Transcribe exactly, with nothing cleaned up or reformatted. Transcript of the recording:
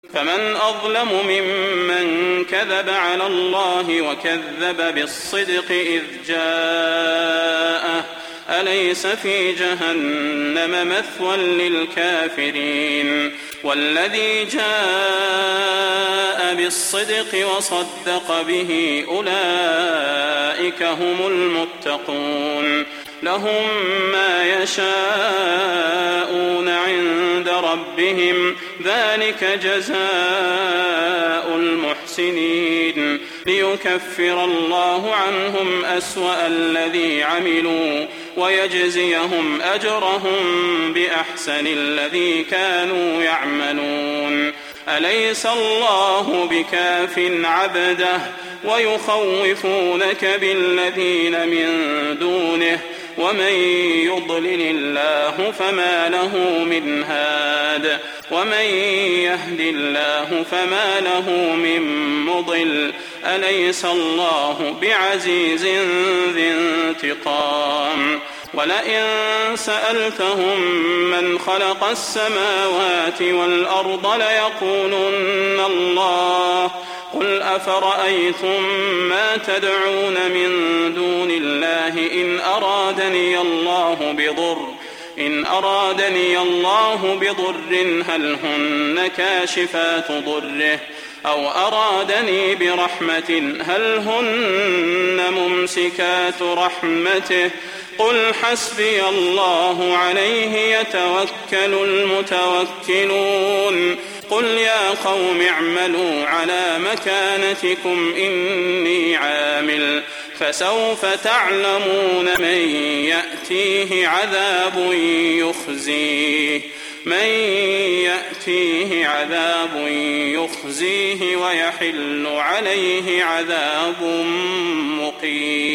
فمن أظلم ممن كذب على الله وكذب بالصدق إذ جاءه أليس في جهنم مثوى للكافرين والذي جاء بالصدق وصدق به أولئك هم المتقون لهم ما يشاءون عند ربهم ذلك جزاء المحسنين ليكفر الله عنهم أسوأ الذي عملوا ويجزيهم أجرهم بأحسن الذي كانوا يعملون أليس الله بكاف عبده ويخوفونك بالذين من دونه ومن يضلل الله فما له من هاد ومن يهد الله فما له من مضل أليس الله بعزيز ذي انتقام ولئن سألتهم من خلق السماوات والأرض ليقولن الله قل أفرأيتم ما تدعون من دون الله إن أرادني الله بضر إن أرادني الله بضر هل هن كاشفات ضره أو أرادني برحمة هل هن ممسكات رحمته قل حسبي الله عليه يتوكل المتوكلون قل يا قوم اعملوا على مكانتكم إني عامل فسوف تعلمون من يأتيه عذاب يخزيه من يأتيه عذاب يخزيه ويحل عليه عذاب مقيم.